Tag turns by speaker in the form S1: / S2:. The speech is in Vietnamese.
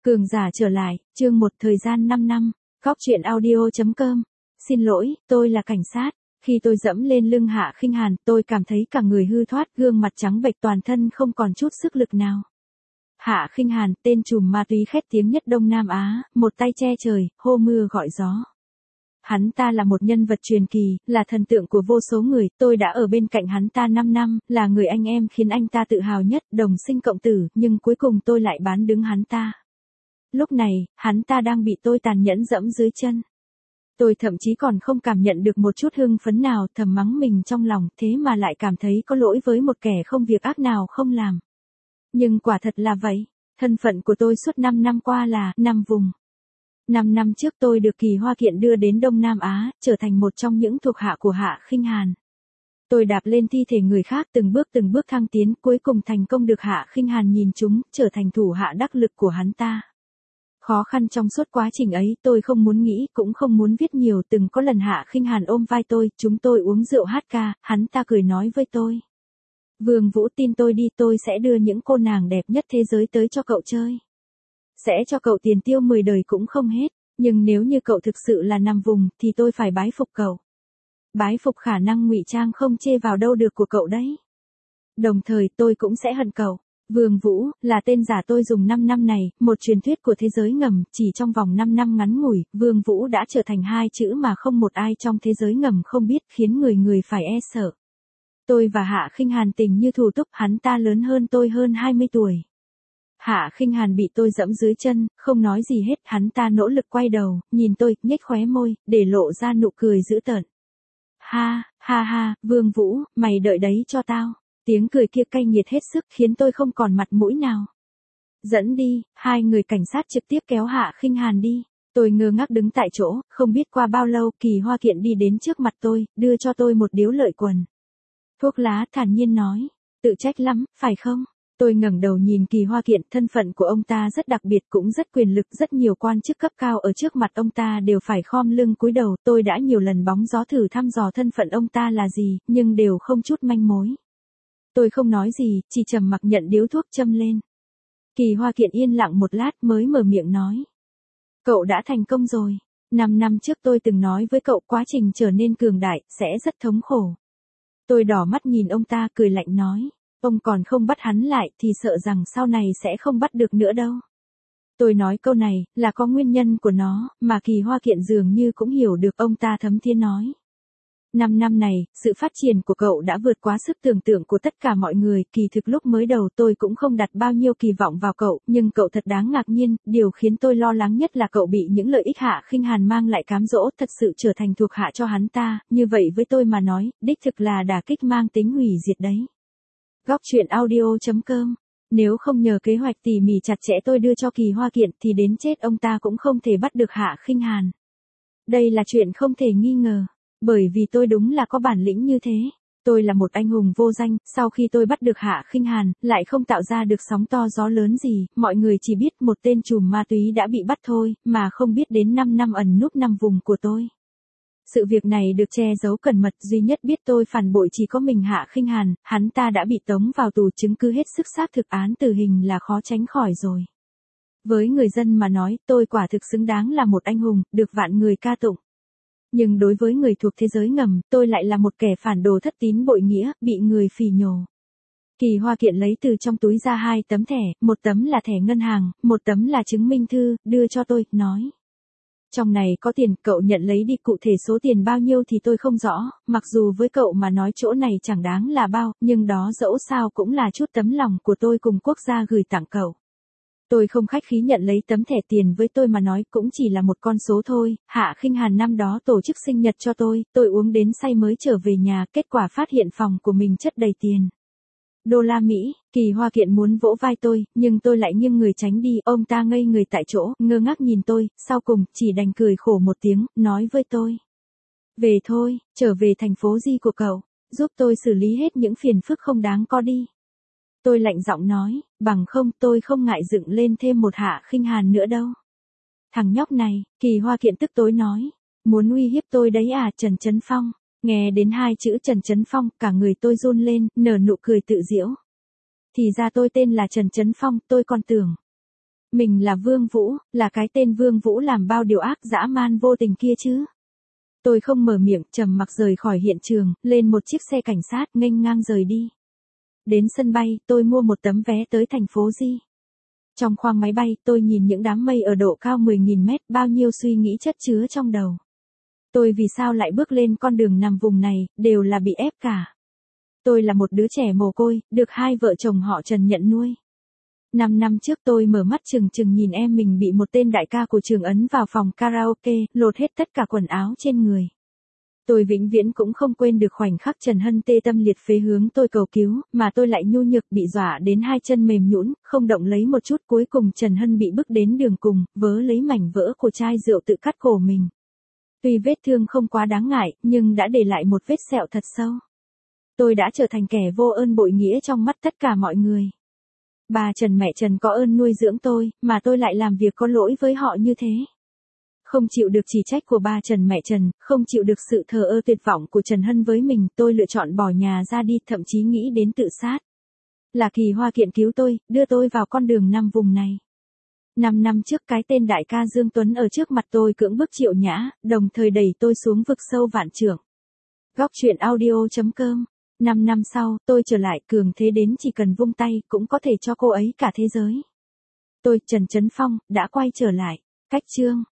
S1: Cường giả trở lại, chương 1 thời gian 5 năm, Góc truyện audio.com. Xin lỗi, tôi là cảnh sát. Khi tôi dẫm lên lưng Hạ Khinh Hàn, tôi cảm thấy cả người hư thoát, gương mặt trắng bệch, toàn thân không còn chút sức lực nào. Hạ Khinh Hàn, tên trùm ma túy khét tiếng nhất Đông Nam Á, một tay che trời, hô mưa gọi gió. Hắn ta là một nhân vật truyền kỳ, là thần tượng của vô số người, tôi đã ở bên cạnh hắn ta 5 năm, là người anh em khiến anh ta tự hào nhất, đồng sinh cộng tử, nhưng cuối cùng tôi lại bán đứng hắn ta. Lúc này, hắn ta đang bị tôi tàn nhẫn dẫm dưới chân. Tôi thậm chí còn không cảm nhận được một chút hưng phấn nào, thầm mắng mình trong lòng, thế mà lại cảm thấy có lỗi với một kẻ không việc ác nào không làm. Nhưng quả thật là vậy, thân phận của tôi suốt 5 năm qua là nằm vùng. 5 năm trước tôi được Kỳ Hoa Kiện đưa đến Đông Nam Á, trở thành một trong những thuộc hạ của Hạ Khinh Hàn. Tôi đạp lên thi thể người khác từng bước thăng tiến, cuối cùng thành công được Hạ Khinh Hàn nhìn trúng, trở thành thủ hạ đắc lực của hắn ta. Khó khăn trong suốt quá trình ấy, tôi không muốn nghĩ, cũng không muốn viết nhiều, từng có lần Hạ Khinh Hàn ôm vai tôi, chúng tôi uống rượu hát ca, hắn ta cười nói với tôi. Vương Vũ, tin tôi đi, tôi sẽ đưa những cô nàng đẹp nhất thế giới tới cho cậu chơi. Sẽ cho cậu tiền tiêu 10 đời cũng không hết, nhưng nếu như cậu thực sự là nằm vùng, thì tôi phải bái phục cậu. Bái phục khả năng ngụy trang không chê vào đâu được của cậu đấy. Đồng thời tôi cũng sẽ hận cậu. Vương Vũ, là tên giả tôi dùng 5 năm này, một truyền thuyết của thế giới ngầm, chỉ trong vòng 5 năm ngắn ngủi, Vương Vũ đã trở thành hai chữ mà không một ai trong thế giới ngầm không biết, khiến người phải e sợ. Tôi và Hạ Khinh Hàn tình như thủ túc, hắn ta lớn hơn tôi hơn 20 tuổi. Hạ Khinh Hàn bị tôi dẫm dưới chân, không nói gì hết, hắn ta nỗ lực quay đầu, nhìn tôi, nhếch khóe môi, để lộ ra nụ cười dữ tợn. Ha, ha ha, Vương Vũ, mày đợi đấy cho tao. Tiếng cười kia cay nghiệt hết sức, khiến tôi không còn mặt mũi nào. Dẫn đi, hai người cảnh sát trực tiếp kéo Hạ Khinh Hàn đi. Tôi ngơ ngác đứng tại chỗ, không biết qua bao lâu, Kỳ Hoa Kiện đi đến trước mặt tôi, đưa cho tôi một điếu lợi quần. Thuốc lá, thản nhiên nói, tự trách lắm, phải không? Tôi ngẩng đầu nhìn Kỳ Hoa Kiện, thân phận của ông ta rất đặc biệt, cũng rất quyền lực, rất nhiều quan chức cấp cao ở trước mặt ông ta đều phải khom lưng cúi đầu. Tôi đã nhiều lần bóng gió thử thăm dò thân phận ông ta là gì, nhưng đều không chút manh mối. Tôi không nói gì, chỉ trầm mặc nhận điếu thuốc châm lên. Kỳ Hoa Kiện yên lặng một lát mới mở miệng nói. Cậu đã thành công rồi. 5 năm trước tôi từng nói với cậu, quá trình trở nên cường đại, sẽ rất thống khổ. Tôi đỏ mắt nhìn ông ta, cười lạnh nói. Ông còn không bắt hắn lại thì sợ rằng sau này sẽ không bắt được nữa đâu. Tôi nói câu này, là có nguyên nhân của nó, mà Kỳ Hoa Kiện dường như cũng hiểu được, ông ta thấm thía nói. 5 năm này, sự phát triển của cậu đã vượt quá sức tưởng tượng của tất cả mọi người, kỳ thực lúc mới đầu tôi cũng không đặt bao nhiêu kỳ vọng vào cậu, nhưng cậu thật đáng ngạc nhiên, điều khiến tôi lo lắng nhất là cậu bị những lợi ích Hạ Khinh Hàn mang lại cám dỗ, thật sự trở thành thuộc hạ cho hắn ta, như vậy với tôi mà nói, đích thực là đả kích mang tính hủy diệt đấy. Góc truyện audio.com. Nếu không nhờ kế hoạch tỉ mỉ chặt chẽ tôi đưa cho Kỳ Hoa Kiện thì đến chết ông ta cũng không thể bắt được Hạ Khinh Hàn. Đây là chuyện không thể nghi ngờ. Bởi vì tôi đúng là có bản lĩnh như thế. Tôi là một anh hùng vô danh, sau khi tôi bắt được Hạ Khinh Hàn, lại không tạo ra được sóng to gió lớn gì, mọi người chỉ biết một tên trùm ma túy đã bị bắt thôi, mà không biết đến 5 năm ẩn núp nằm vùng của tôi. Sự việc này được che giấu cẩn mật, duy nhất biết tôi phản bội chỉ có mình Hạ Khinh Hàn, hắn ta đã bị tống vào tù, chứng cứ hết sức xác thực, án tử hình là khó tránh khỏi rồi. Với người dân mà nói, tôi quả thực xứng đáng là một anh hùng, được vạn người ca tụng. Nhưng đối với người thuộc thế giới ngầm, tôi lại là một kẻ phản đồ thất tín bội nghĩa, bị người phỉ nhổ. Kỳ Hoa Kiện lấy từ trong túi ra 2 tấm thẻ, một tấm là thẻ ngân hàng, một tấm là chứng minh thư, đưa cho tôi, nói. Trong này có tiền, cậu nhận lấy đi, cụ thể số tiền bao nhiêu thì tôi không rõ, mặc dù với cậu mà nói chỗ này chẳng đáng là bao, nhưng đó dẫu sao cũng là chút tấm lòng của tôi cùng quốc gia gửi tặng cậu. Tôi không khách khí nhận lấy tấm thẻ tiền, với tôi mà nói cũng chỉ là một con số thôi. Hạ Khinh Hàn năm đó tổ chức sinh nhật cho tôi uống đến say mới trở về nhà, kết quả phát hiện phòng của mình chất đầy tiền. Đô la Mỹ. Kỳ Hoa Kiện muốn vỗ vai tôi, nhưng tôi lại nghiêng người tránh đi, ông ta ngây người tại chỗ, ngơ ngác nhìn tôi, sau cùng, chỉ đành cười khổ một tiếng, nói với tôi. Về thôi, trở về thành phố Di của cậu, giúp tôi xử lý hết những phiền phức không đáng có đi. Tôi lạnh giọng nói, bằng không tôi không ngại dựng lên thêm một Hạ Khinh Hàn nữa đâu. Thằng nhóc này, Kỳ Hoa Kiện tức tối nói, muốn uy hiếp tôi đấy à? Trần Chấn Phong. Nghe đến 2 chữ Trần Chấn Phong, cả người tôi run lên, nở nụ cười tự giễu. Thì ra tôi tên là Trần Chấn Phong, tôi còn tưởng Mình là Vương Vũ, là cái tên Vương Vũ làm bao điều ác dã man vô tình kia chứ. Tôi không mở miệng, trầm mặc rời khỏi hiện trường, lên một chiếc xe cảnh sát nghênh ngang rời đi. Đến sân bay, tôi mua một tấm vé tới thành phố Di. Trong khoang máy bay, tôi nhìn những đám mây ở độ cao 10.000 mét, bao nhiêu suy nghĩ chất chứa trong đầu. Tôi vì sao lại bước lên con đường nằm vùng này, đều là bị ép cả. Tôi là một đứa trẻ mồ côi, được hai vợ chồng họ Trần nhận nuôi. 5 năm trước tôi mở mắt trừng trừng nhìn em mình bị một tên đại ca của trường ấn vào phòng karaoke, lột hết tất cả quần áo trên người. Tôi vĩnh viễn cũng không quên được khoảnh khắc Trần Hân tê tâm liệt phế hướng tôi cầu cứu, mà tôi lại nhu nhược bị dọa đến hai chân mềm nhũn, không động lấy một chút. Cuối cùng Trần Hân bị bức đến đường cùng, vớ lấy mảnh vỡ của chai rượu tự cắt cổ mình. Tuy vết thương không quá đáng ngại, nhưng đã để lại một vết sẹo thật sâu. Tôi đã trở thành kẻ vô ơn bội nghĩa trong mắt tất cả mọi người. Bà Trần mẹ Trần có ơn nuôi dưỡng tôi, mà tôi lại làm việc có lỗi với họ như thế. Không chịu được chỉ trách của bà Trần mẹ Trần, không chịu được sự thờ ơ tuyệt vọng của Trần Hân với mình, tôi lựa chọn bỏ nhà ra đi, thậm chí nghĩ đến tự sát. Là Kỳ Hoa kiện cứu tôi, đưa tôi vào con đường nằm vùng này. 5 năm trước cái tên đại ca Dương Tuấn ở trước mặt tôi cưỡng bức Triệu Nhã, đồng thời đẩy tôi xuống vực sâu vạn trượng. Góc truyện audio.com. 5 năm sau, tôi trở lại, cường thế đến chỉ cần vung tay, cũng có thể cho cô ấy cả thế giới. Tôi, Trần Chấn Phong, đã quay trở lại. Cách chương.